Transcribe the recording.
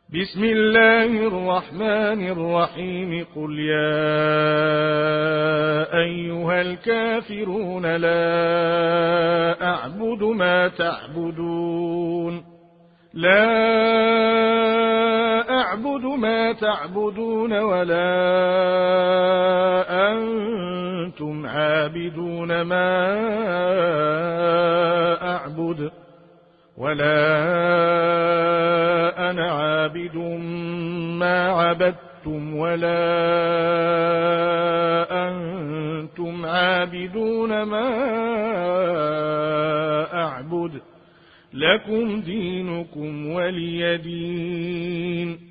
بسم الله الرحمن الرحيم قل يا أيها الكافرون لا أعبد ما تعبدون ولا أنتم عابدون ما أعبد ولا أنا عابد ما عبدتم ولا أنتم عابدون ما أعبد لكم دينكم ولي دين.